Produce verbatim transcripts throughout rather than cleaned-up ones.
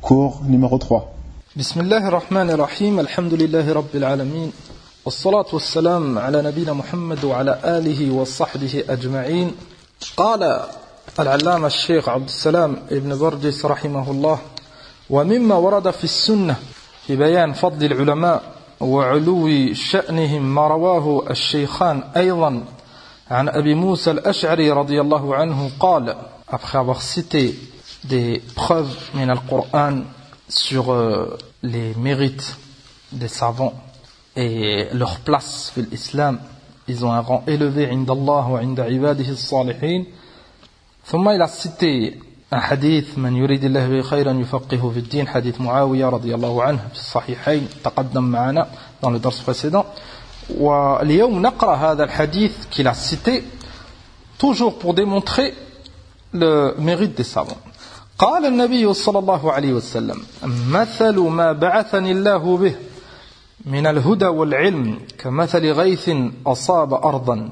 cours numéro trois. Bismillahir Rahmanir Rahim, alhamdulillahi rabbil alamin, wassalatu wassalam ala nabina Muhammad wa ala alihi wa sahbihi ajma'in. Qala al-allama al-shaykh Abdussalam ibn Barjis rahimahullah, wa mimma warada fi as-sunnah fi bayan fadl al-ulama wa uluwi sha'nihim ma rawahu al-shaykhan aydan an Abi Musa al-Ash'ari radiyallahu anhu qala, après avoir cité des preuves min al-Qur'an sur euh, les mérites des savants et leur place dans l'islam, ils ont un rang élevé عند الله وعند عباده الصالحين. ثم il a cité un hadith من يريد الله به خيرا يفقهه في الدين, hadith معاوية رضي الله عنه في الصحيحين تقدم معنا dans le درس précédent. واليوم نقرأ هذا الحديث qu'il a cité toujours pour démontrer le mérite des savants. قال النبي صلى الله عليه وسلم مثل ما بعثني الله به من الهدى والعلم كمثل غيث أصاب أرضا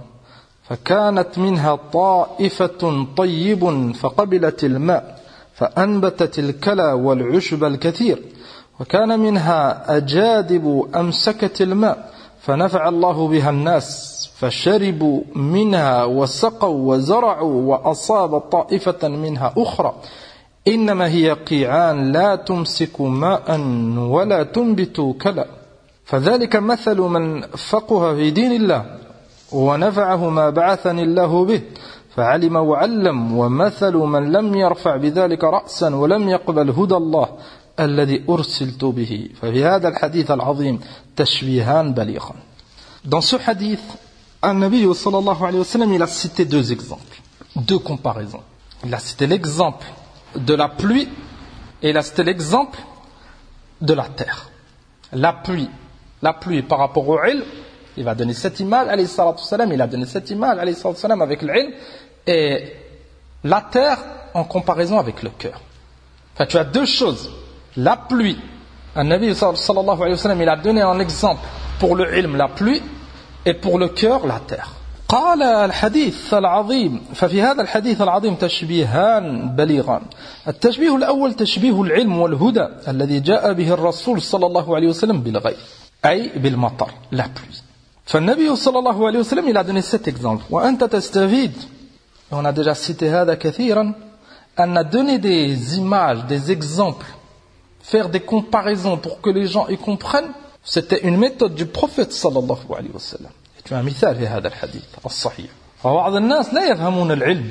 فكانت منها طائفة طيب فقبلت الماء فأنبتت الكلى والعشب الكثير وكان منها أجادب أمسكت الماء فنفع الله بها الناس فشربوا منها وسقوا وزرعوا وأصاب طائفة منها أخرى إنما هي قيعان لا تمسك ماء ولا تنبت كلا فذلك مثل من فقه في دين الله ونفعه ما بعثني الله به فعلم وعلم ومثل من لم يرفع بذلك رأسا ولم يقبل هدى الله الذي أرسلت به. ففي هذا الحديث العظيم تشبيهان بليغان. Dans ce hadith, النبي صلى الله عليه وسلم il a cité deux exemples, deux comparaisons. Il a cité l'exemple de la pluie et il a cité l'exemple de la terre. La pluie, la pluie par rapport au ilm, il va donner cette image, alayhi salatu salam, il a donné cette image, alayhi salatu salam, avec l'ilm, et la terre en comparaison avec le cœur. Enfin, tu as deux choses. La pluie, un Nabi sallallahu alayhi wa sallam, il a donné un exemple pour le ilm, la pluie, et pour le cœur, la terre. قال الحديث العظيم ففي هذا الحديث العظيم تشبيهان بليغان. التشبيه الأول تشبيه العلم والهدى الذي جاء به الرسول صلى الله عليه وسلم بالغيث أي بالمطر, la pluie. فالنبي صلى الله عليه وسلم il a donné cet exemple. وأنت تستفيد, on a déjà cité هذا كثيرا, on a donné des images, des exemples, faire des comparaisons pour que les gens y comprennent. C'était une méthode du prophète صلى الله عليه وسلم. مثال في هذا الحديث الصحيح. فبعض الناس لا يفهمون العلم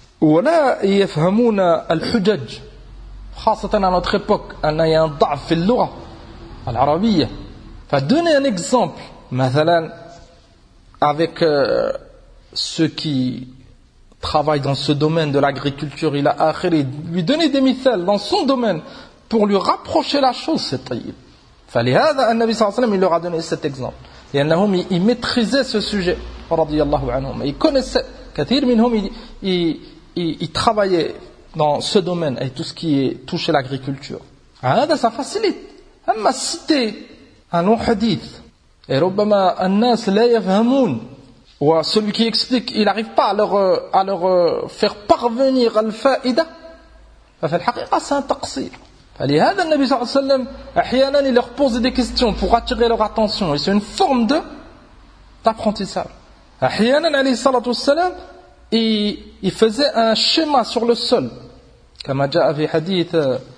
ولا يفهمون الحجج, خاصة à notre époque أن y a un ضعف في اللغة العربية. فدونner un exemple مثلا avec euh, ceux qui travaillent dans ce domaine de l'agriculture, il a akhiri, lui donner des مثال dans son domaine pour lui rapprocher la chose, c'est طيب. فلهذا النبي صلى الله عليه وسلم il leur a donné cet exemple. لأنهم ils maîtrisaient ce sujet رضي الله عنهم, ils connaissaient, كثير منهم ils, ils, ils, ils travaillaient dans ce domaine et tout ce qui est touché à l'agriculture. هذا ça facilite. أما citer un long hadith et ربما الناس لا يفهمون, ou celui qui explique il n'arrive pas à leur, à leur faire parvenir الفائدة, ففي الحقيقة c'est un تقصير. فلهذا النبي صلى الله عليه وسلم أحيانا il leur pose des questions pour attirer leur attention, et c'est une forme de d'apprentissage. أحيانا عليه الصلاة والسلام il, il faisait un schéma sur le sol كما جاء في حديث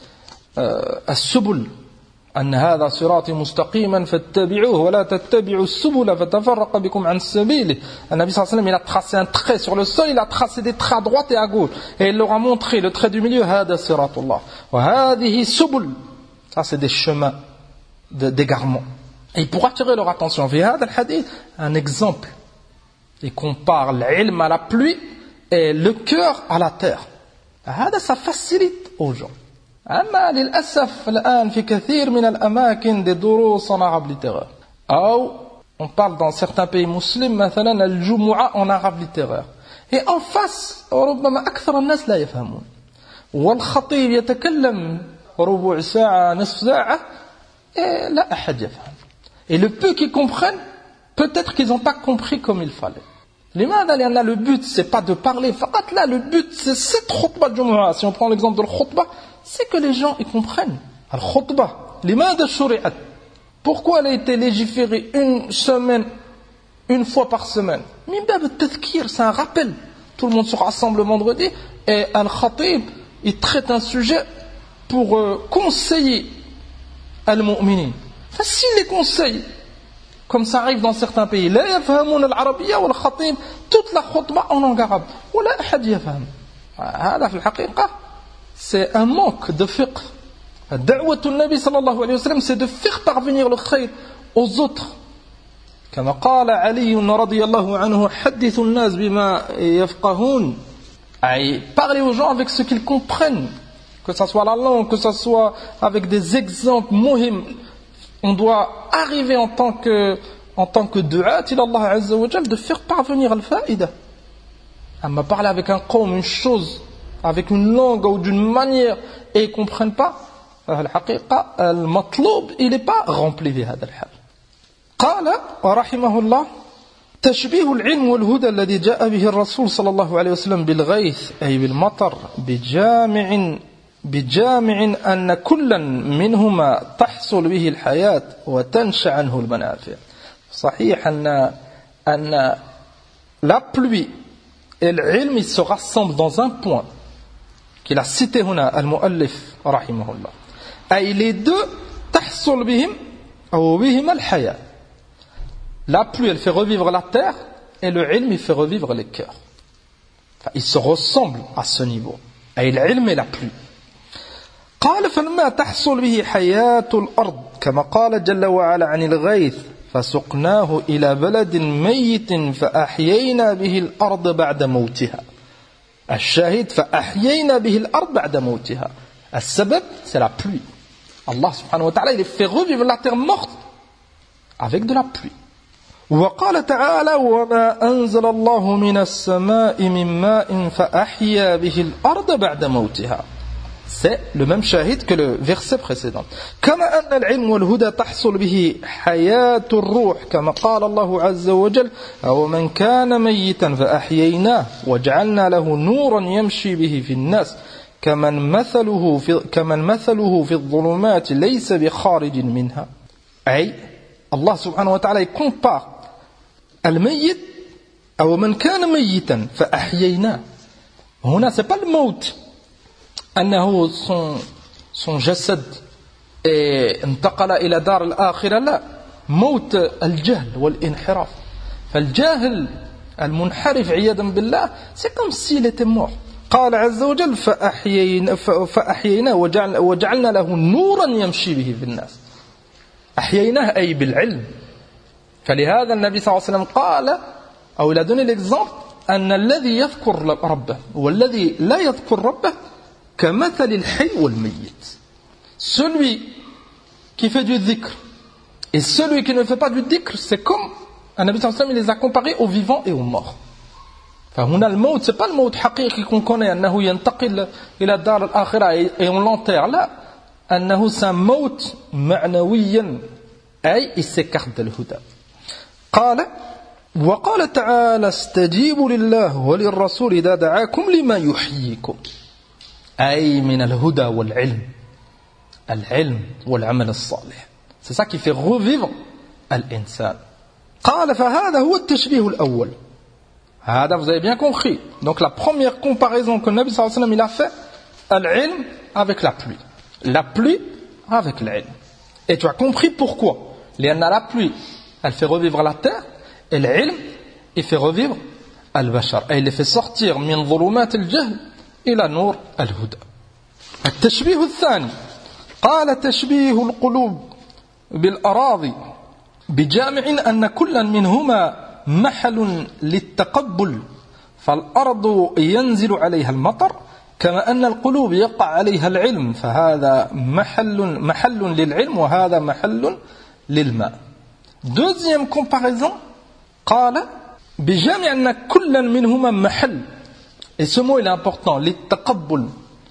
السبل أن هذا صراطي مستقيما فاتبعوه ولا تتبعوا السبل فتفرق بكم عن سبيله. النبي صلى الله عليه وسلم il a tracé un trait sur le sol, il a tracé des traits à droite et à gauche, et il leur a montré le trait du milieu, هذا صراط الله وهذه سبل, ça c'est des chemins d'égarement, et pour attirer leur attention في هذا الحديث un exemple, il compare l'ilm à la pluie et le cœur à la terre. هذا ça facilite aux gens. أما للأسف الآن في كثير من الأماكن des دروس en arabe littéraire, أو on parle dans certains pays musulmans مثلا الجمعة en arabe littéraire, et en face ربما أكثر الناس لا يفهمون, والخطيب يتكلم ربع ساعة نصف ساعة et لا أحد يفهم, et le peu qui comprennent peut-être qu'ils n'ont pas compris comme il fallait. لماذا؟ لأن le but c'est pas de parler فقط, là le but c'est cette khutbah de Jumu'ah. Si on prend l'exemple de la khutbah, c'est que les gens y comprennent. Al-khutbah, لماذا شرعت? Pourquoi elle a été légiférée une semaine, une fois par semaine? Min bab al-tadhkir, c'est un rappel. Tout le monde se rassemble le vendredi et Al-Khatib, il traite un sujet pour euh, conseiller Al-Mu'minin. Facile les conseils, comme ça arrive dans certains pays. La yafhamoun al-arabiyya wal khatib, toute la khutbah en langue arabe. Wa la ahad yafham. Hada fi al-haqiqa, c'est un manque de fiqh. Da'wat al-Nabi sallallahu alayhi wa sallam, c'est de faire parvenir le khayr aux autres. كما قال علي رضي الله عنه حدثوا الناس بما يفقهون. Parlez aux gens avec ce qu'ils comprennent, que ce soit la langue, que ce soit avec des exemples muhim. On doit arriver en tant que en tant que du'at ila Allah azza wa jalla de faire parvenir al-fa'ida. À me parler avec un qawm, une chose, avec une langue ou d'une manière et ils ne comprennent pas, al-haqiqa, al-matloub, il n'est pas rempli de هذا الحال. قال ورحمه الله تشبيه العلم والهدى الذي جاء به الرسول صلى الله عليه وسلم بالغيث أي بالمطر بجامع بجامع أن كلا منهما تحصل به الحياة وتنشأ عنه المنافع. صحيح أن أن la pluie et l'ilm ils se rassemblent dans un point qu'il a cité هنا المؤلف رحمه الله. أي les deux تحصل بهم أو بهما الحياة. La pluie, elle fait revivre la terre, et le ilm, il fait revivre les cœurs. Enfin, ils se ressemblent à ce niveau. Et l'ilm et la pluie. قال فلما تحصل به حياة الأرض كما قال جل وعلا عن الغيث فسقناه إلى بلد ميت فأحيينا به الأرض بعد موتها. الشاهد فأحيينا به الأرض بعد موتها. السبب, c'est la pluie. Allah subhanahu wa ta'ala, il fait revivre la terre morte avec de la pluie. وقال تعالى وما أنزل الله من السماء من ماء فأحيا به الأرض بعد موتها. C'est le même shahid que le verset précédent. كما أن العلم والهدى تحصل به حياة الروح كما قال الله عز وجل ومن كان ميتا فأحييناه وجعلنا له نورا يمشي به في الناس كمن مثله في كمن مثله في الظلمات ليس بخارج منها. أي Allah subhanahu wa ta'ala compare الميت أو من كان ميتا فأحييناه. هنا c'est pas le موت أنه son son جسد انتقل إلى دار الآخرة. لا, موت الجهل والانحراف. فالجاهل المنحرف عياذا بالله c'est comme s'il était mort. قال عز وجل فأحيينا فأحييناه وجعل وجعلنا له نورا يمشي به في الناس. أحييناه أي بالعلم. فلهذا النبي صلى الله عليه وسلم قال أو il a donné l'exemple أن الذي يذكر ربه والذي لا يذكر ربه كمثل الحي والميت. Celui qui fait du dhikr et celui qui ne fait pas du dhikr, c'est comme un Nabi sallallahu alayhi wa sallam, il les a comparés aux vivants et aux morts. فهنا الموت c'est pas le موت حقيقي qu'on connaît أنه ينتقل إلى الدار الآخرة et on l'enterre. لا, أنه c'est un موت معنويا أي il s'écarte de l'huda. قال وقال تعالى استجيبوا لله وللرسول إذا دعاكم لما يحييكم. أي من الهدى والعلم, العلم والعمل الصالح. C'est ça qui fait revivre الإنسان. قال فهذا هو التشبيه الأول. هذا vous avez bien compris. Donc la première comparaison que le Nabi sallallahu alayhi wa sallam il a fait, العلم avec la pluie, la pluie avec l'ilm. Et tu as compris pourquoi. لأن la pluie elle fait revivre la terre et l'ilm il fait revivre al-bashar et il les fait sortir من ظلمات الجهل إلى نور الهدى. التشبيه الثاني قال تشبيه القلوب بالأراضي بجامع أن كلا منهما محل للتقبل فالأرض ينزل عليها المطر كما أن القلوب يقع عليها العلم فهذا محل محل للعلم وهذا محل للماء. Deuxième comparaison قال بجامع أن كلا منهما محل. Et ce mot il est important, للتقبل.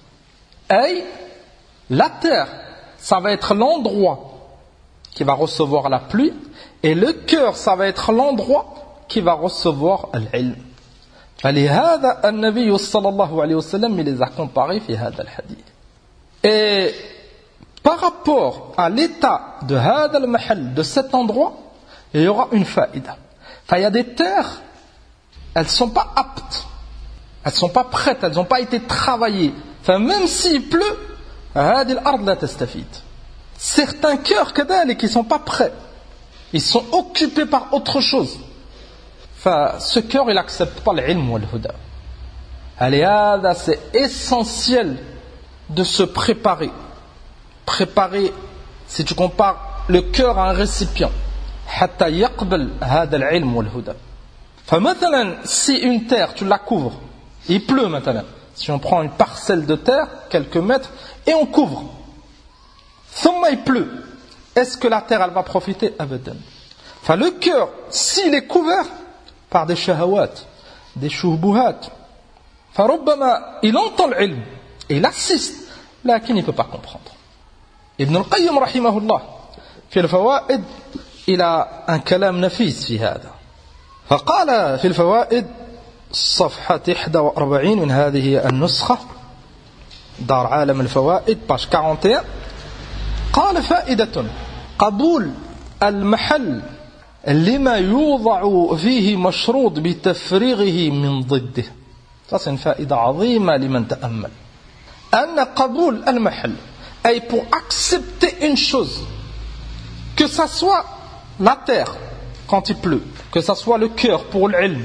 أي la terre ça va être l'endroit qui va recevoir la pluie et le cœur ça va être l'endroit qui va recevoir l'ilm. فلهذا النبي صلى الله عليه وسلم il les a comparés في هذا الحديث. Et par rapport à l'état de hada al-mahal, de cet endroit, il y aura une faïda. Enfin, il y a des terres, elles ne sont pas aptes, elles ne sont pas prêtes, elles n'ont pas été travaillées. Enfin, même s'il pleut, hadi al-ard la tastafid. Certains cœurs qui ne sont pas prêts, ils sont occupés par autre chose. Enfin, ce cœur, il n'accepte pas l'ilm ou l'huda. Allez, c'est essentiel de se préparer. Préparer, si tu compares le cœur à un récipient, حتى يقبل هذا العلم والهدى. فمثلا, si une terre, tu la couvres, il pleut maintenant. Si on prend une parcelle de terre, quelques mètres, et on couvre, ثم il pleut, est-ce que la terre, elle va profiter? Abadan. Enfin, le cœur, s'il est couvert par des shahawat, des shubuhat, فربما il entend l'ilm, et il assiste, لكن il ne peut pas comprendre. Ibn al-Qayyim rahimahullah في الفوائد إلى un كلام نفيس في هذا. فقال في الفوائد صفحة واحد وأربعين من هذه النسخة دار عالم الفوائد page quarante et un. قال فائدة قبول المحل لما يوضع فيه مشروط بتفريغه من ضده. Ça c'est une faïda عظيمة لمن تأمل. أن قبول المحل أي pour accepter une chose, que ça soit la terre quand il pleut, que ça soit le cœur pour l'ilm,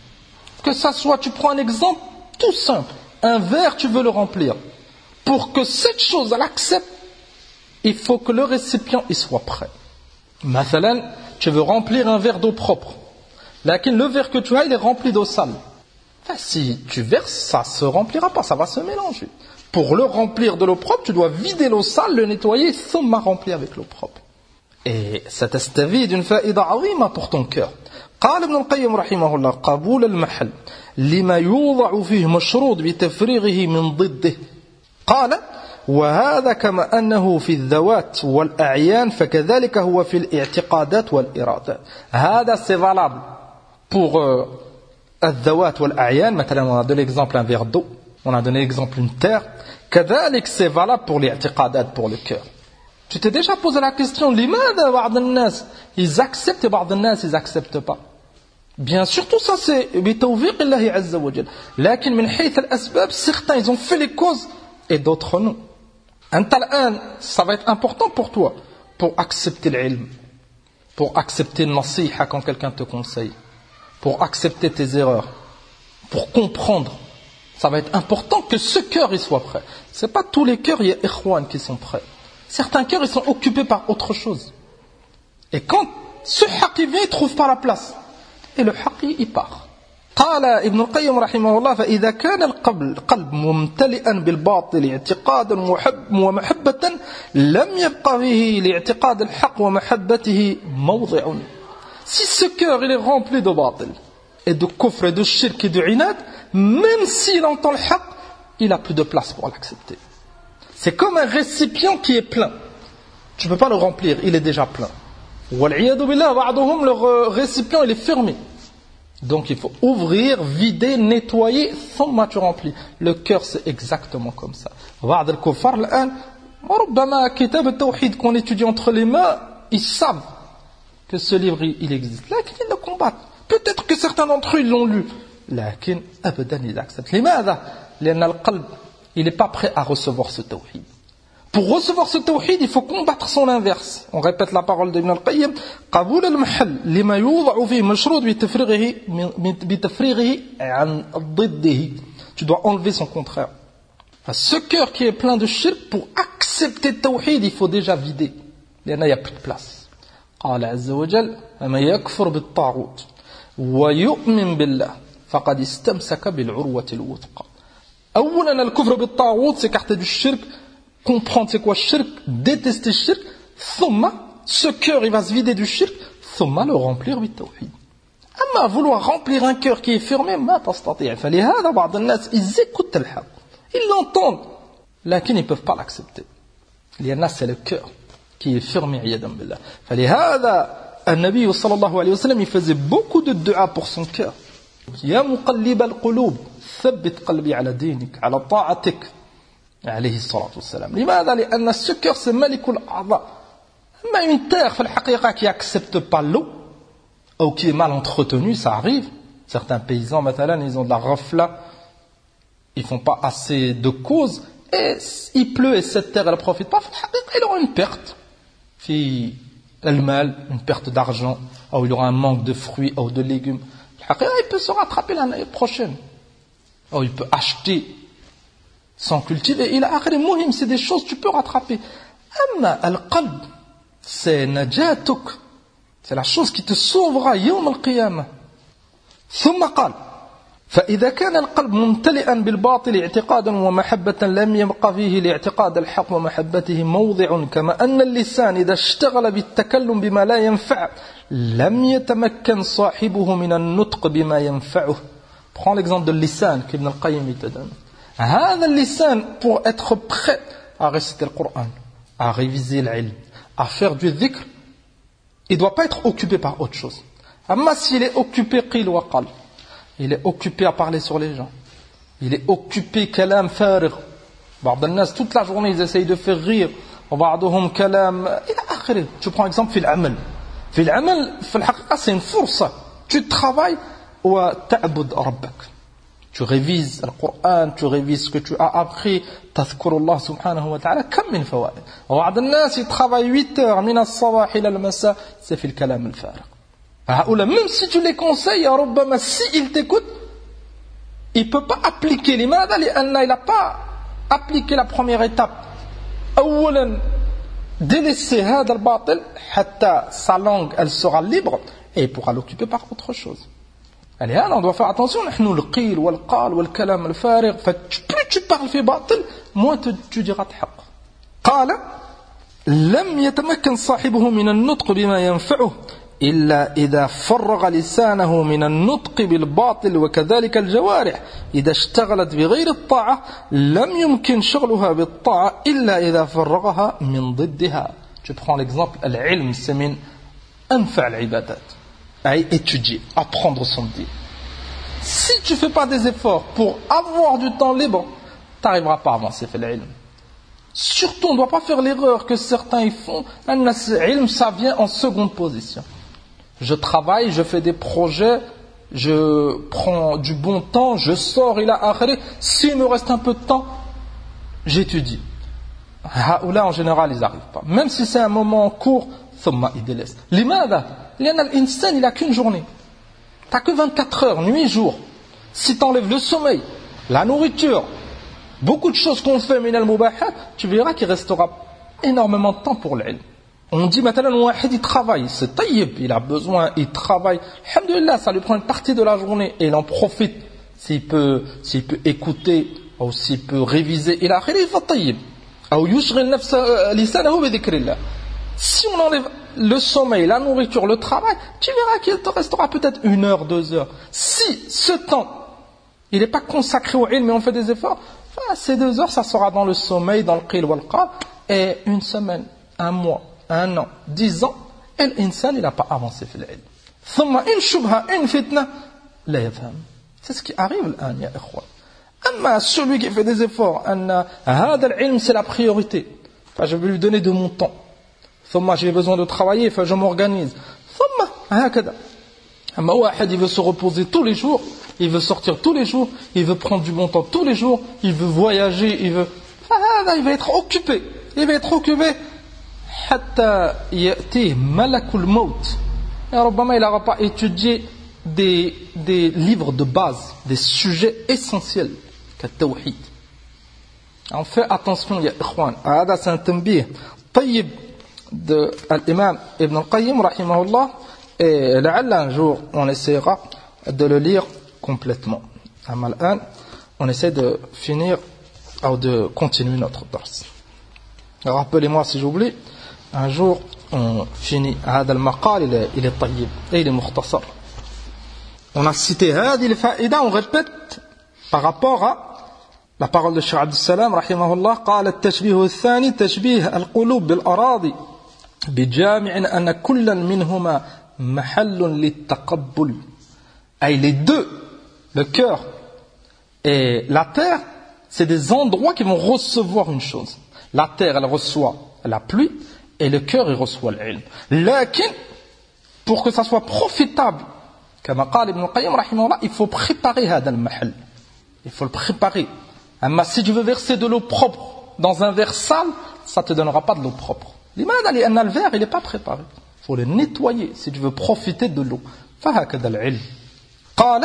que ça soit, tu prends un exemple tout simple, un verre tu veux le remplir, pour que cette chose elle accepte, il faut que le récipient il soit prêt. Mathalan, tu veux remplir un verre d'eau propre, lakin le verre que tu as il est rempli d'eau sale. Enfin, si tu verses, ça ne se remplira pas, ça va se mélanger. Pour le remplir de l'eau propre, tu dois vider l'eau sale, le nettoyer, thumma remplir avec l'eau propre. Et ça t'astavide une faïda azima pour ton cœur. قال ابن القيم رحمه الله قبول المحل لما يوضع فيه مشروط بتفريغه من ضده. قال وهذا كما أنه في الذوات والأعيان فكذلك هو في الاعتقادات والإرادات. هذا c'est valable pour euh, الذوات والأعيان. مثلا on a donné l'exemple un verre d'eau, on a donné l'exemple une terre. كذلك c'est valable pour الاعتقادات, pour le cœur. Tu t'es déjà posé la question, لماذا بعض الناس ils acceptent et بعض الناس ils acceptent pas? Bien sûr, tout ça c'est بتوفيق الله عز وجل. لكن من حيث الأسباب, certains ils ont fait les causes et d'autres non. أنت الآن, ça va être important pour toi pour accepter l'ilm, pour accepter le nasiha quand quelqu'un te conseille, pour accepter tes erreurs, pour comprendre. Ça va être important que ce cœur il soit prêt. C'est pas tous les cœurs, il y a ikhwan qui sont prêts. Certains cœurs, ils sont occupés par autre chose. Et quand ce haqi vient, il ne trouve pas la place. Et le haqi, il part. قال ابن القيم رحمه الله فإذا كان القلب ممتلئا بالباطل اعتقادا ومحبة لم يبقى فيه لاعتقاد الحق ومحبته موضع. Si ce cœur il est rempli de batil et de kufr et de shirk et de inad, même s'il entend le haq, il n'a plus de place pour l'accepter. C'est comme un récipient qui est plein. Tu ne peux pas le remplir, il est déjà plein. Wal'iyadu billah, ba'dhum, le récipient il est fermé. Donc il faut ouvrir, vider, nettoyer, thumma tu remplis. Le cœur c'est exactement comme ça. Ba'd al-kuffar l'an, وربما kitab al-tawhid qu'on étudie entre les mains, ils savent que ce livre il existe. Là, ils le combattent. Peut-être que certains d'entre eux ils l'ont lu. لكن أبدا ils acceptent. لماذا؟ لأن القلب il n'est pas prêt à recevoir ce tawhid. Pour recevoir ce tawhid, il faut combattre son inverse. On répète la parole d'Ibn al-Qayyim. قبول المحل لما يوضع فيه مشروط بتفريغه بتفريغه عن ضده. Tu dois enlever son contraire. Ce cœur qui est plein de shirk, pour accepter le tawhid, il faut déjà vider. Il n'y a plus de place. قال عز وجل فمن يكفر بالطاغوت ويؤمن بالله فقد استمسك بالعروة الوثقى. أولا الكفر بالطاغوت, s'écarter du shirk, comprendre c'est quoi shirk, détester le shirk, thumma, ce cœur il va se vider du shirk, thumma le remplir du tawhid. Amma vouloir remplir un cœur qui est fermé, ma tastati'. فلهذا بعض الناس ils écoutent le haq, ils l'entendent, lakin ils ne peuvent pas l'accepter. لأن c'est le cœur qui est fermé, عياذا بالله. فلهذا النبي صلى الله عليه وسلم il faisait beaucoup de dua pour son cœur. يا مقلب القلوب ثبت قلبي على دينك على طاعتك. عليه الصلاة والسلام. لماذا؟ لأن ce cœur c'est ملك الأعضاء. Mais une terre في الحقيقة qui accepte pas l'eau ou qui est mal entretenue, ça arrive. Certains paysans, مثلا, ils ont de la rafla, ils font pas assez de causes et il pleut et cette terre elle profite pas. في الحقيقة il aura une perte. في المال, une perte d'argent, ou il aura un manque de fruits ou de légumes. في الحقيقة il peut se rattraper l'année prochaine. Ou il peut acheter sans cultiver. Il a akhir muhim, c'est des choses que tu peux rattraper. Amma al-qalb, c'est najatuk. C'est la chose qui te sauvera يوم القيامة. ثم قال فإذا كان القلب ممتلئا بالباطل اعتقادا ومحبة لم يبق فيه لاعتقاد الحق ومحبته موضع كما أن اللسان إذا اشتغل بالتكلم بما لا ينفع لم يتمكن صاحبه من النطق بما ينفعه. Prends l'exemple de lisan qu'Ibn al-Qayyim te donne. هذا اللسان pour être prêt à réciter le Coran, à réviser l'ilm, à faire du dhikr, il ne doit pas être occupé par autre chose. Amma s'il est occupé qil wa qal, il est occupé à parler sur les gens, il est occupé kalam farig. بعض الناس toute la journée ils essayent de faire rire, وبعضهم كلام إلى آخره. Tu prends exemple في العمل. في العمل في الحقيقة c'est une فرصة. Tu travailles وتعبد ربك. Tu révises le Coran, tu révises ce que tu as appris, تذكر الله سبحانه وتعالى. كم من فوائد. وبعض الناس ils travaillent huit heures من الصباح إلى المساء, c'est في الكلام الفارغ. هؤلاء même si tu les conseilles, ربما si il t'écoute, il peut pas appliquer. لماذا؟ لأن il n'a pas appliqué la première étape. أولا délaisser هذا الباطل حتى sa langue elle sera libre et il pourra l'occuper par autre chose. Allez, on doit faire attention. نحن القيل والقال والكلام الفارغ. Plus tu parles في باطل, moins tu diras الحق. قال لم يتمكن صاحبه من النطق بما ينفعه إلا إذا فرغ لسانه من النطق بالباطل وكذلك الجوارح إذا اشتغلت بغير الطاعة لم يمكن شغلها بالطاعة إلا إذا فرغها من ضدها. Tu prends l'exemple, العلم c'est من أنفع العبادات. À étudier, apprendre son din. Si tu ne fais pas des efforts pour avoir du temps libre, tu n'arriveras pas à avancer dans l'ilm. Surtout, on ne doit pas faire l'erreur que certains y font. L'ilm, ça vient en seconde position. Je travaille, je fais des projets, je prends du bon temps, je sors, il a akhiri. S'il me reste un peu de temps, j'étudie. Là, en général, ils n'arrivent pas. Même si c'est un moment court, ثم ils délaissent. لماذا؟ لأن الإنسان il a qu'une journée. T'as que vingt-quatre heures, nuit et jour. Si t'enlèves le sommeil, la nourriture, beaucoup de choses qu'on fait min al-mubahat, tu verras qu'il restera énormément de temps pour l'ilm. On dit maintenant il travaille, c'est tayyib, il a besoin, il travaille. Alhamdulillah, ça lui prend une partie de la journée et il en profite. S'il peut, s'il peut écouter ou s'il peut réviser, il a khiri fa tayyib. Ou yushghil nafsa lisanahu bi dhikrillah. Si on enlève le sommeil, la nourriture, le travail, tu verras qu'il te restera peut-être une heure, deux heures. Si ce temps, il n'est pas consacré au ilm, mais on fait des efforts, enfin, ces deux heures, ça sera dans le sommeil, dans le qil wal qal, et une semaine, un mois, un an, dix ans, et l'insan, il n'a pas avancé في العلم. ثم une shubha, une fitna, لا يفهم. C'est ce qui arrive l'an, ya ikhwan. Amma celui qui fait des efforts, أن هذا العلم, c'est la priorité. Enfin, je vais lui donner de mon temps. ثم j'ai besoin de travailler, enfin, je m'organise. ثم هكذا. أما واحد il veut se reposer tous les jours, il veut sortir tous les jours, il veut prendre du bon temps tous les jours, il veut voyager, il veut. فهذا il va être occupé, il va être occupé حتى يأتيه ملك الموت. Et ربما il n'aura pas étudié des des livres de base, des sujets essentiels كالتوحيد. On fait attention يا إخوان. هذا c'est un تنبيه طيب de l'imam Ibn al-Qayyim rahimahullah, et لعل un jour on essaiera de le lire complètement. Amal-an, on essaie de finir ou de continuer notre dars. Rappelez-moi si j'oublie, un jour on finit هذا المقال, il est, il est طيب et il est mukhtasar. On a cité هذه الفائدة, on répète par rapport à la parole de Cheikh Abdus Salam rahimahullah. قال التشبيه الثاني تشبيه القلوب بالأراضي بجامع أن كلا منهما محل للتقبل. أي les deux, le cœur et la terre, c'est des endroits qui vont recevoir une chose. La terre, elle reçoit la pluie, et le cœur, il reçoit l'ilm. Lakin, pour que ça soit profitable, comme قال Ibn Qayyim rahimahullah, il faut préparer هذا المحل. Il faut le préparer. Mais si tu veux verser de l'eau propre dans un verre sale, ça ne te donnera pas de l'eau propre. لماذا؟ لأن le verre, il n'est pas préparé. Il faut le nettoyer si tu veux profiter de l'eau. فهكذا العلم. قال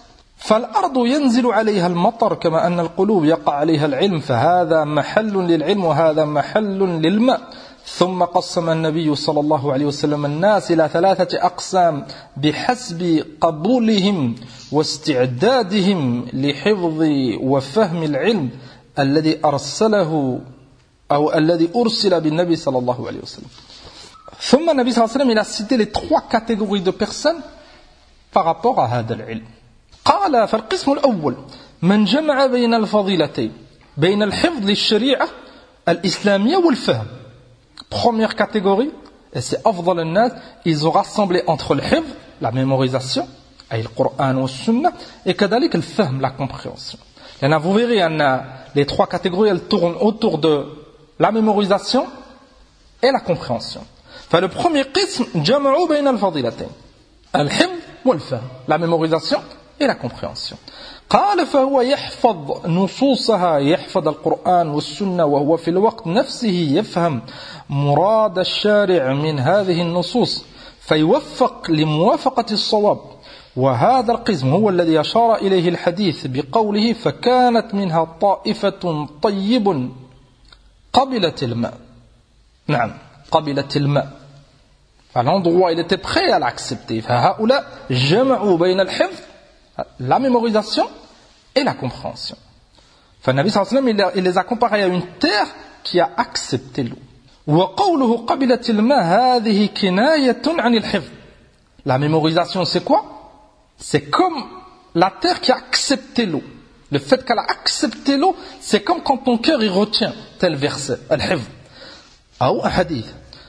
فالأرض ينزل عليها المطر كما أن القلوب يقع عليها العلم فهذا محل للعلم وهذا محل للماء. ثم قسم النبي صلى الله عليه وسلم الناس إلى ثلاثة أقسام بحسب قبولهم واستعدادهم لحفظ وفهم العلم الذي أرسله أو الذي أرسل بالنبي صلى الله عليه وسلم. ثم النبي صلى الله عليه وسلم il a cité les trois catégories de personnes par rapport à هذا العلم. قال فالقسم الأول من جمع بين الفضيلتين بين الحفظ للشريعة الإسلامية والفهم. Première catégorie, et c'est أفضل الناس, ils ont rassemblé entre le hifz, la mémorisation, et le Coran ou le Sunna, et كذلك le fahm, la compréhension. Et là, vous verrez, les trois catégories, elles tournent autour de la mémorisation et la compréhension. Enfin, le premier qism, جمعوا بين الفضيلتين, الحفظ والفهم, la mémorisation et la compréhension. قال فهو يحفظ نصوصها يحفظ القرآن والسنة وهو في الوقت نفسه يفهم مراد الشارع من هذه النصوص فيوفق لموافقة الصواب وهذا القسم هو الذي أشار إليه الحديث بقوله فكانت منها طائفة طيب قبلت الماء. نعم قبلت الماء. À l'endroit il était prêt à l'accepter. فهؤلاء جمعوا بين الحفظ, la mémorisation et la compréhension. Enfin, le Nabi sallallahu alayhi wa sallam, il les a comparés à une terre qui a accepté l'eau. وقوله قبلت الماء هذه كناية عن الحفظ. La mémorisation, c'est quoi? C'est comme la terre qui a accepté l'eau. Le fait qu'elle a accepté l'eau, c'est comme quand ton cœur y retient tel verset, الحفظ. أو حديث.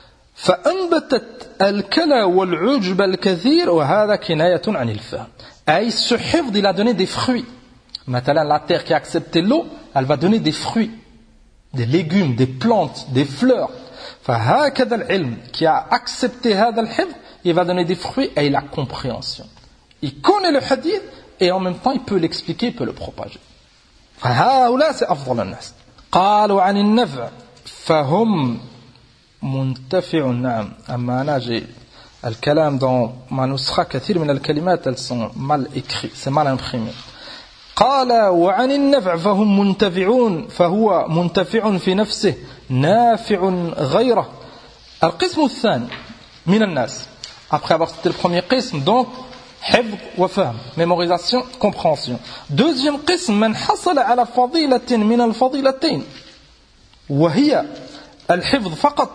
فأنبتت الكلى والعجب الكثير وهذا كناية عن الفهم. Et ce hifd, il a donné des fruits. Maintenant, la terre qui a accepté l'eau, elle va donner des fruits, des légumes, des plantes, des fleurs. فهكذا العلم qui a accepté هذا الحفظ, il va donner des fruits et il a compréhension. Il connaît le hadith et en même temps il peut l'expliquer, il peut le propager. فهؤلاء c'est أفضل الناس. قالوا عن النفع فهم منتفع. نعم. أما أنا j'ai الكلام dans ma نسخة كثير من الكلمات elles sont mal écrites, c'est mal imprimé. قال وعن النفع فهم منتفعون فهو منتفع في نفسه نافع غيره. القسم الثاني من الناس, après avoir cité le premier قسم, donc حفظ وفهم, mémorisation, compréhension. Deuxième قسم من حصل على فضيلة من الفضيلتين وهي الحفظ فقط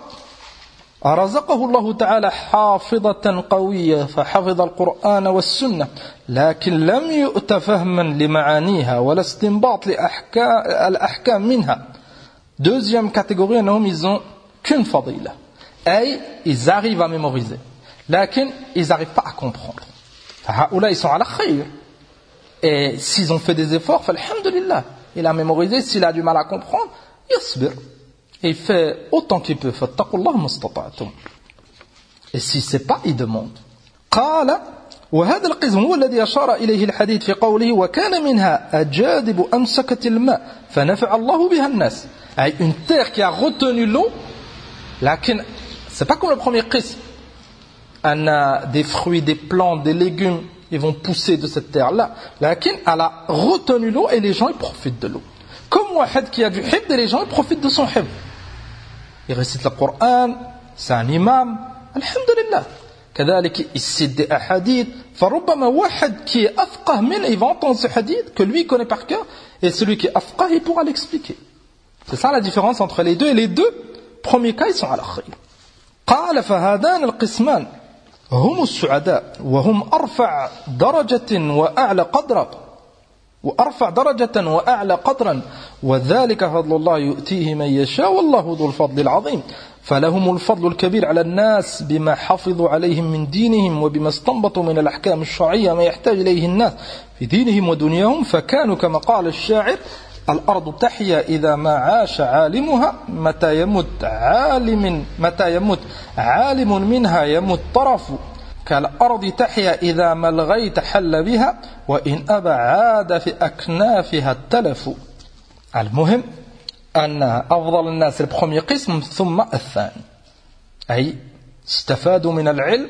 رزقه الله تعالى حافظة قوية فحفظ القرآن والسنة لكن لم يؤت فهما لمعانيها ولا استنباط لأحكام منها. Deuxième catégorie, ils n'ont qu'une fadila. Et ils arrivent à mémoriser. لكن ils n'arrivent pas à comprendre. فهؤلاء ils sont à la khayr. Et s'ils ont fait des efforts, alhamdulillah, il a mémorisé, s'il a du mal à comprendre, yasbir. Et il fait autant qu'il peut. فاتقوا مستطعتم. Et si c'est pas, il demande. قال وهذا القسم هو الذي أشار إليه الحديث في قوله وكان منها أجادب أمسكت الماء فنفع الله بها الناس. Une terre qui a retenu l'eau, lakin c'est pas comme le premier qism. On a des fruits, des plantes, des légumes, ils vont pousser de cette terre-là. Lakin elle a retenu l'eau et les gens ils profitent de l'eau. Comme Wahid qui a du hifd et les gens ils profitent de son hifd. Il récite le Coran, c'est un imam, alhamdulillah. كذلك il cite des hadiths. فربما واحد qui est afqah min, il va entendre ce hadith que lui connaît par cœur, et celui qui est afqah il pourra l'expliquer. C'est ça la différence entre les deux, et les deux premiers cas ils sont à la khayr. قال فهذان القسمان هم السعداء وهم أرفع درجة وأعلى قدرا وأرفع درجة وأعلى قدرا وذلك فضل الله يؤتيه من يشاء والله ذو الفضل العظيم. فلهم الفضل الكبير على الناس بما حفظوا عليهم من دينهم وبما استنبطوا من الأحكام الشرعية ما يحتاج إليه الناس في دينهم ودنياهم فكانوا كما قال الشاعر الأرض تحيا إذا ما عاش عالمها متى يمت عالم متى يمت عالم منها يمت طرف كالأرض تحيا إذا ما الغيث حل بها وإن أبى عاد في أكنافها التلف. المهم أن أفضل الناس البروميير قسم ثم الثاني أي استفادوا من العلم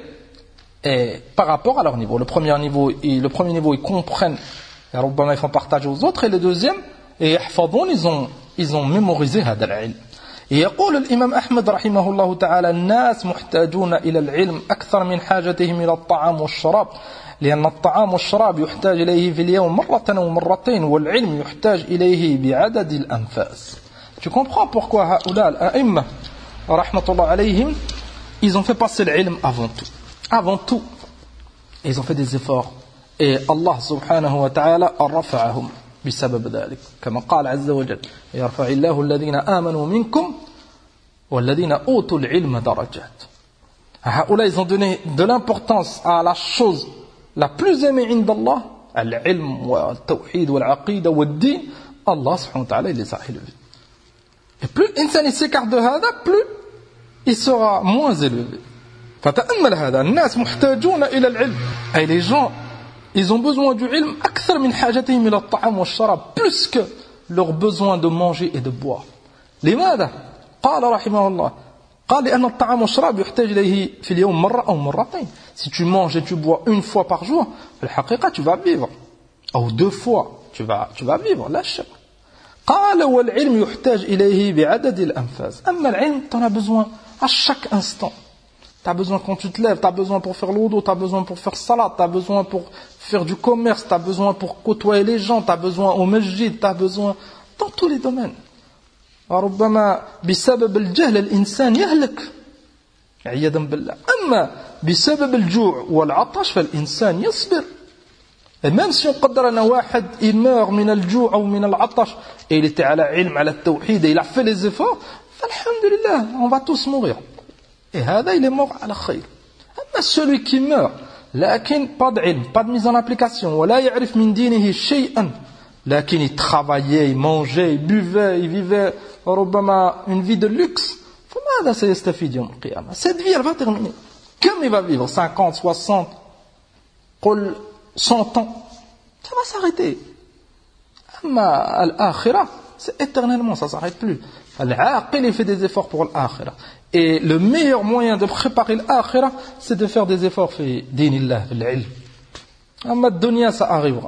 et par rapport à leur niveau. Le premier niveau, ils, le premier niveau, ils comprennent et ils font partager aux autres, et le deuxième, et يحفظون, ils ont, ils ont mémorisé هذا العلم. يقول الإمام أحمد رحمه الله تعالى الناس محتاجون إلى العلم أكثر من حاجتهم إلى الطعام والشراب لأن الطعام والشراب يحتاج إليه في اليوم مرة أو مرتين والعلم يحتاج إليه بعدد الأنفاس. Tu comprends pourquoi هؤلاء الأئمة رحمة الله عليهم ils ont fait passer l'ilm avant tout. Avant tout, ils ont fait des efforts. Et Allah subhanahu wa ta'ala رفعهم بسبب ذلك. كما قال عز وجل يرفع الله الذين آمنوا منكم والذين أوتوا العلم درجات. هؤلاء ils ont donné de l'importance à la chose la plus aimée عند الله العلم والتوحيد والعقيدة والدين. Allah subhanahu wa ta'ala il les a élevés. Et plus l'insan s'écarte de هذا, plus il sera moins élevé. فتأمل هذا الناس محتاجون إلى العلم. أي les gens ils ont besoin du ilm أكثر من حاجتهم إلى الطعام والشراب, plus que leur besoin de manger et de boire. لماذا؟ قال رحمه الله قال لأن الطعام والشراب يحتاج إليه في اليوم مرة أو مرتين. Si tu manges et tu bois une fois par jour, في الحقيقة tu vas vivre. Ou deux fois tu vas, tu vas vivre, لا شك. قال والعلم يحتاج إليه بعدد الأنفاس. أما العلم tu en as besoin à chaque instant. Tu as besoin quand tu te lèves, tu as besoin pour faire l'oudou, tu as besoin pour faire salat, tu as besoin pour faire du commerce, tu as besoin pour côtoyer les gens, tu as besoin au masjid, tu as besoin dans tous les domaines. ربما بسبب الجهل الإنسان يهلك عياذا بالله. أما بسبب الجوع والعطش فالإنسان يصبر. Et même si on قدر أن واحد il meurt من الجوع أو من العطش et il était على علم على التوحيد et il a fait les efforts, فالحمد لله, on va tous mourir. Et هذا il est mort على خير. أما celui qui meurt لكن pas de علم, pas de mise en application, ولا يعرف من دينه شيئا, لكن il travaillait, il mangeait, il buvait, il vivait ربما une vie de luxe, فماذا سيستفيد يوم القيامة? Cette vie elle va terminer. Comme il va vivre cinquante, soixante, قل cent ans, ça va s'arrêter. أما الآخرة c'est éternellement, ça ne s'arrête plus. العاقل il fait des efforts pour l'akhira. Et le meilleur moyen de préparer l'akhira, c'est de faire des efforts في دين الله, في العلم. أما الدنيا ça arrivera.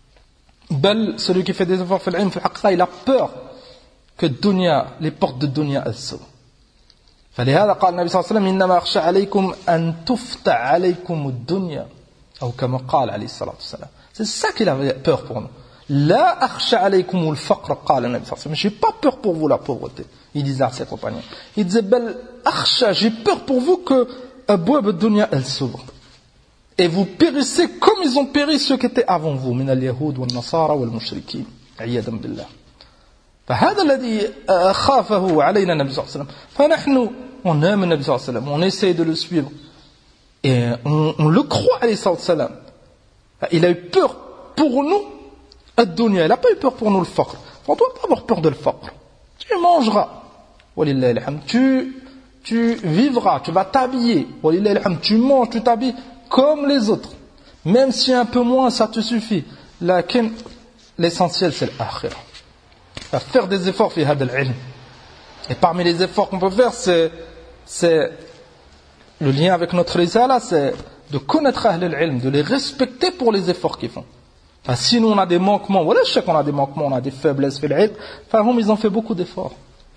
بل celui qui fait des efforts في العلم في الحقيقة il a peur que الدنيا, les portes de dunya elles s'ouvrent. فلهذا قال النبي صلى الله عليه وسلم إنما أخشى عليكم أن تفتح عليكم الدنيا أو كما قال عليه الصلاة والسلام. C'est ça qu'il avait peur pour nous. لا أخشى عليكم الفقر قال النبي صلى الله عليه وسلم. J'ai pas peur pour vous la pauvreté. Il disait à ses compagnons. Il disait بل أخشى, j'ai peur pour vous que أبواب الدنيا elle s'ouvre. Et vous périssez comme ils ont péri ceux qui étaient avant vous من اليهود والنصارى والمشركين عياذا بالله. فهذا الذي خافه علينا النبي صلى الله عليه وسلم. فنحن on aime النبي صلى الله عليه وسلم, on essaie de le suivre et on, on le croit عليه الصلاة والسلام. Il a eu peur pour nous الدنيا, il n'a pas eu peur pour nous le faqr. On ne doit pas avoir peur de le faqr. Tu mangeras, walillahi alhamd. Tu, tu vivras, tu vas t'habiller, walillahi alhamd. Tu manges, tu t'habilles comme les autres. Même si un peu moins, ça te suffit. Lakin, l'essentiel c'est l'akhira. Faire des efforts fi hada al-ilm. Et parmi les efforts qu'on peut faire, c'est, c'est le lien avec notre risala, c'est de connaître ahl al-ilm, de les respecter pour les efforts qu'ils font. Enfin, si nous on a des manquements, voilà, je sais qu'on a des manquements, on a des faiblesses في العلم, فهم ils ont fait beaucoup d'efforts.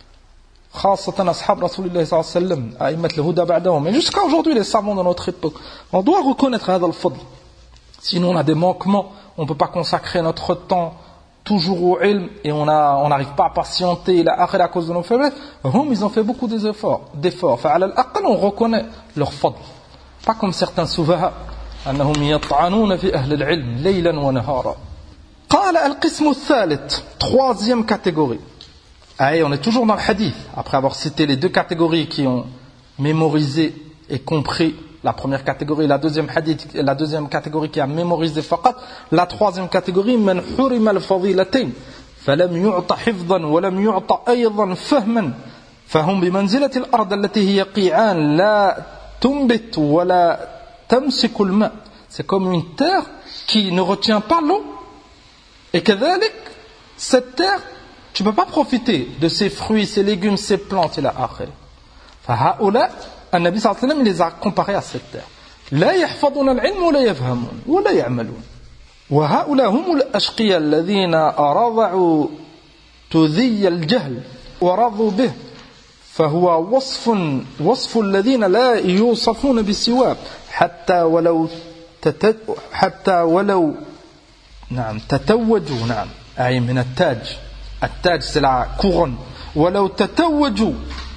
خاصة أصحاب رسول الله صلى الله عليه وسلم, أئمة الهدى بعدهم. Et jusqu'à aujourd'hui, les savants de notre époque, on doit reconnaître هذا الفضل. Si nous on a des manquements, on ne peut pas consacrer notre temps toujours au ilm et on a, on n'arrive pas à patienter la akhira à cause de nos faiblesses. Hum, ils ont fait beaucoup d'efforts, d'efforts. فعلى الأقل on reconnaît leur fadl. Pas comme certains soufaha. أنهم يطعنون في أهل العلم ليلا ونهارا. قال القسم الثالث, troisième catégorie. Allez, on est toujours dans le hadith. Après avoir cité les deux catégories qui ont mémorisé et compris la première catégorie, la deuxième hadith, la deuxième catégorie qui a mémorisé faqat, la troisième catégorie, من حرم الفضيلتين فلم يعط حفظا ولم يعط أيضا فهما فهم بمنزلة الأرض التي هي قيعان لا تنبت ولا تمسك الماء. C'est comme une terre qui ne retient pas l'eau. Et كذلك cette terre, tu ne peux pas profiter de ses fruits, ses légumes, ses plantes إلى آخره. فهؤلاء النبي صلى الله عليه وسلم les a comparés à cette terre. لا يحفظون العلم ولا يفهمون ولا يعملون. وهؤلاء هم الأشقياء الذين رضعوا تذي الجهل ورضوا به. فهو وصف وصف الذين لا يوصفون بسواه حتى ولو تت حتى ولو نعم تتوجوا نعم أي من التاج التاج c'est la couronne ولو تتوجوا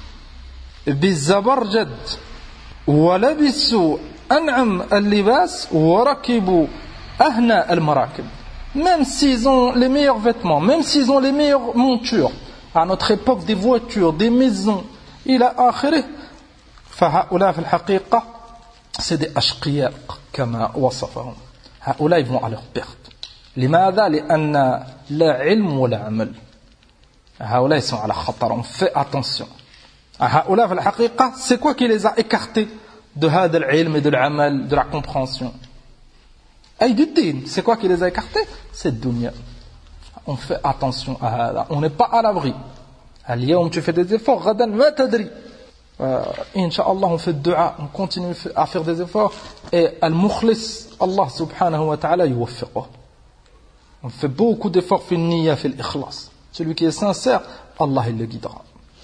بالزبرجد ولبسوا أنعم اللباس وركبوا أهنى المراكب. Même s'ils ont les meilleurs vêtements, même s'ils ont les meilleures montures, à notre époque des voitures, des maisons, إلى آخره, فهؤلاء في الحقيقة c'est des أشقياء كما وصفهم. هؤلاء ils vont à leur perte. لماذا؟ لأن لا علم ولا عمل. هؤلاء ils sont على خطر. On fait attention. هؤلاء في الحقيقة c'est quoi qui les a écartés de هذا العلم, de العمل, de la compréhension? أي du din. C'est quoi qui les a écartés? C'est le dunya. On fait attention à هذا. On n'est pas à l'abri. اليوم tu fais des efforts, غدا ما تدري. إن شاء الله on fait dua, on continue à faire des efforts et المخلص الله سبحانه وتعالى يوفقه. On fait beaucoup d'efforts في النية في الإخلاص. Celui qui est sincère, Allah il le guidera.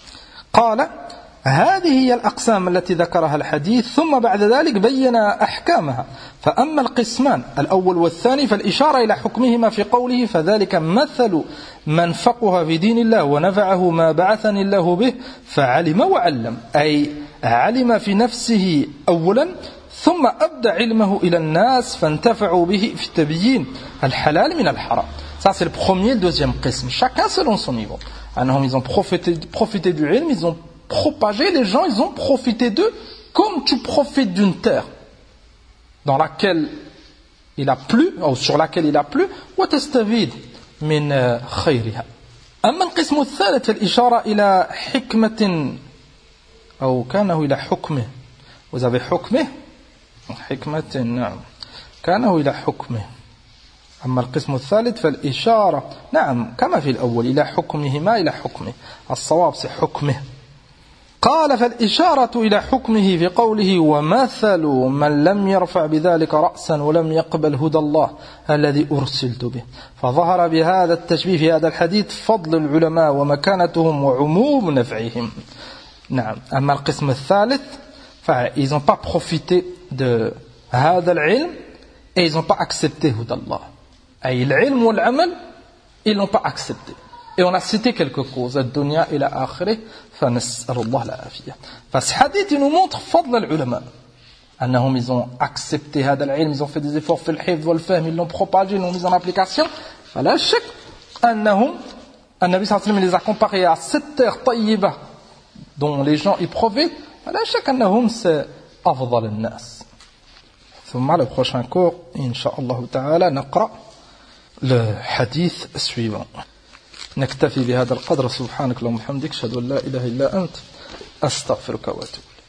قال هذه هي الأقسام التي ذكرها الحديث ثم بعد ذلك بين أحكامها. فأما القسمان الأول والثاني فالإشارة إلى حكمهما في قوله فذلك مثل من فقه في دين الله ونفعه ما بعثني الله به فعلم وعلم. أي علم في نفسه أولا ثم أبدى علمه إلى الناس فانتفعوا به في تبيين الحلال من الحرام. Ça c'est le premier, le deuxième qism. Chacun selon son niveau. Alors, ils ont profité, profité du ilm, ils ont propagé, les gens, ils ont profité d'eux comme tu profites d'une terre dans laquelle il a plu, ou sur laquelle il a plu, وتستفيد من خيرها. أما القسم الثالث الإشارة إلى حكمة أو كانه إلى حكمه. Vous avez حكمه حكمة نعم كانه إلى حكمه. أما القسم الثالث فالإشارة نعم كما في الأول إلى حكمهما إلى حكمه. الصواب سي حكمه. قال فالإشارة إلى حكمه في قوله ومثل من لم يرفع بذلك رأسا ولم يقبل هدى الله الذي أرسلت به. فظهر بهذا التشبيه في هذا الحديث فضل العلماء ومكانتهم وعموم نفعهم. نعم. أما القسم الثالث فإils n'ont pas profité de هذا العلم et ils n'ont pas accepté هدى الله. أي العلم والعمل ils n'ont pas accepté. Et on a cité quelques causes, الدنيا إلى آخره, فنسأل الله العافية. فce hadith il nous montre فضل العلماء أنهم ils ont accepté هذا العلم, ils ont fait des efforts في الحفظ والفهم, ils l'ont propagé, ils l'ont mis en application. فلا شك أنهم النبي صلى الله عليه وسلم les a comparés à cette terre طيبة dont les gens y profitent. فلا شك أنهم c'est أفضل الناس. ثم على le prochain cours إن شاء الله تعالى نقرأ le hadith suivant. نكتفي بهذا القدر. سبحانك اللهم وبحمدك أشهد أن لا إله إلا أنت أستغفرك وأتوب.